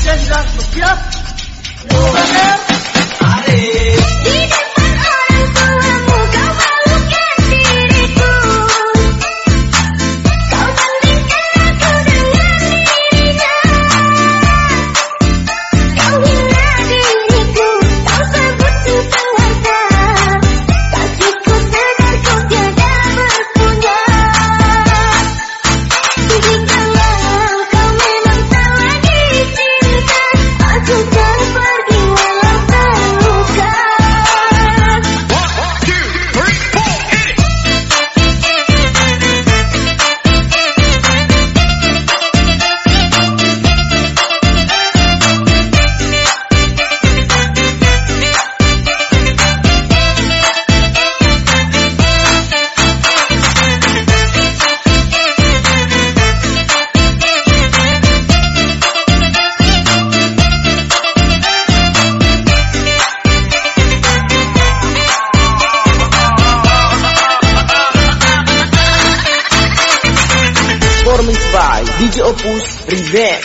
Performance by DJ Opus Remix.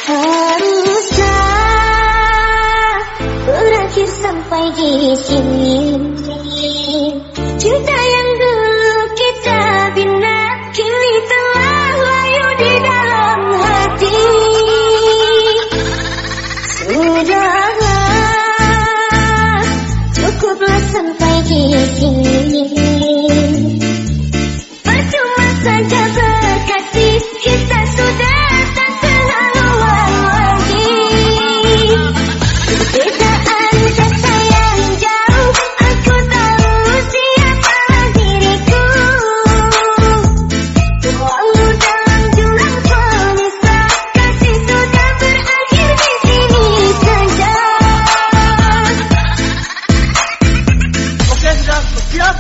Haruslah berakhir sampai di sini. Cinta yang dulu kita bina kini telah layu di dalam hati. Sudahlah, cukuplah sampai di sini. Percuma saja berkasih, kita sudah tak selaluan lagi. Perbedaan kata yang jauh, aku tahu siapalah diriku. Walau dalam jurang pemisah, kasih sudah berakhir di sini saja. Oke, sudah siap.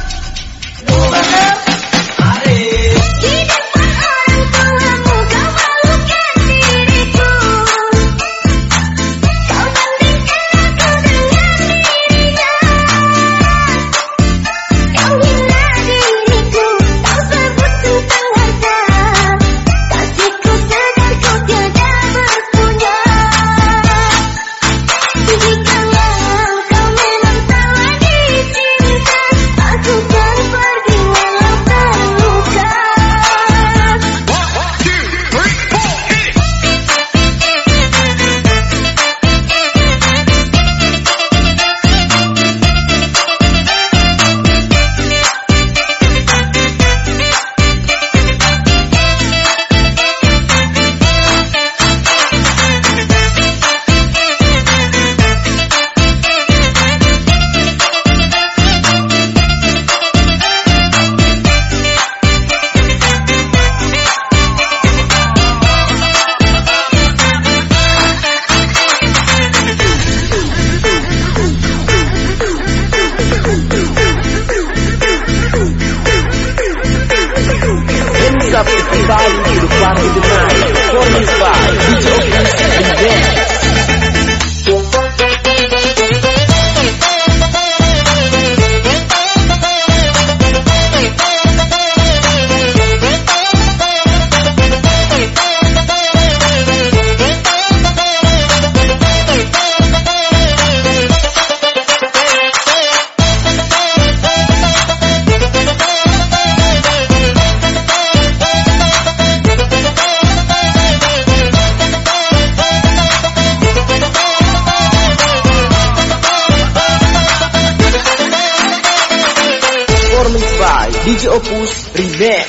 DJ Opus Remix.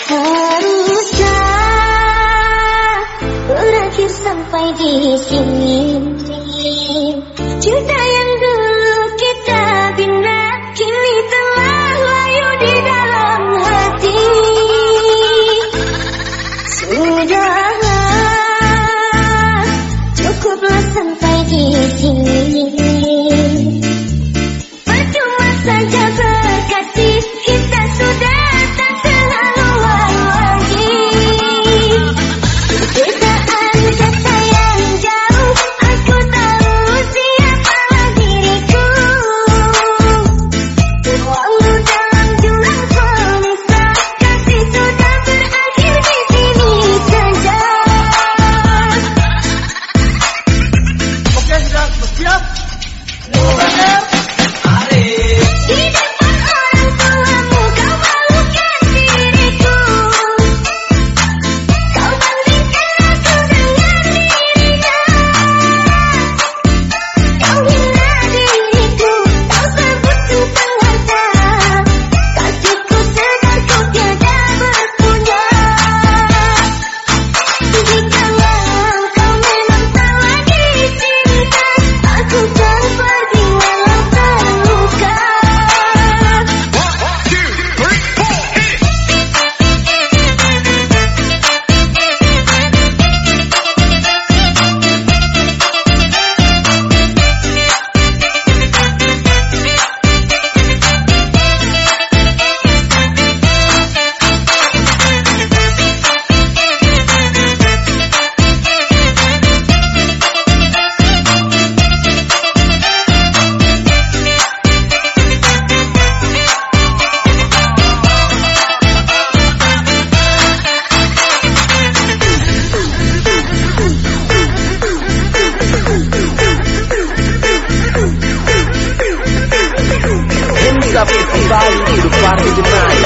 Haruslah berakhir sampai di sini. Cinta yang dulu kita bina kini telah layu di dalam hati. Sudahlah, cukuplah sampai di sini. Percuma saja berkasih, kita sudah tak selaluan lagi. Perbedaan kata yang jauh, aku Everybody to the party tonight.